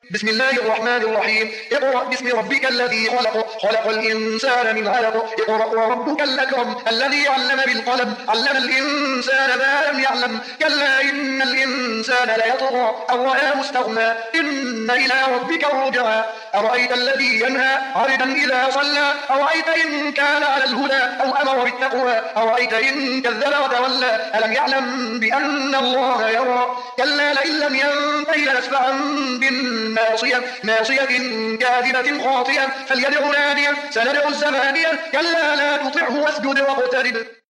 بسم الله الرحمن الرحيم. اقرأ باسم ربك الذي خلق، خلق الإنسان من علق. اقرأ وربك الأكرم الذي علم بالقلم، علم الإنسان ما لم يعلم. كلا إن الإنسان ليطغى أن رآه استغنى، إن إلى ربك الرجعى. أرأيت الذي ينهى عبدا إذا صلى، أرأيت إن كان على الهدى أو أمر بالتقوى، أرأيت إن كذب وتولى. ألم يعلم بأن الله يرى. كلا لئن لم ينته لنسفعا بالناصية، ناصية كاذبة خاطئة، فليدع ناديا سندع الزبانية. كلا لا تطعه واسجد واقترب.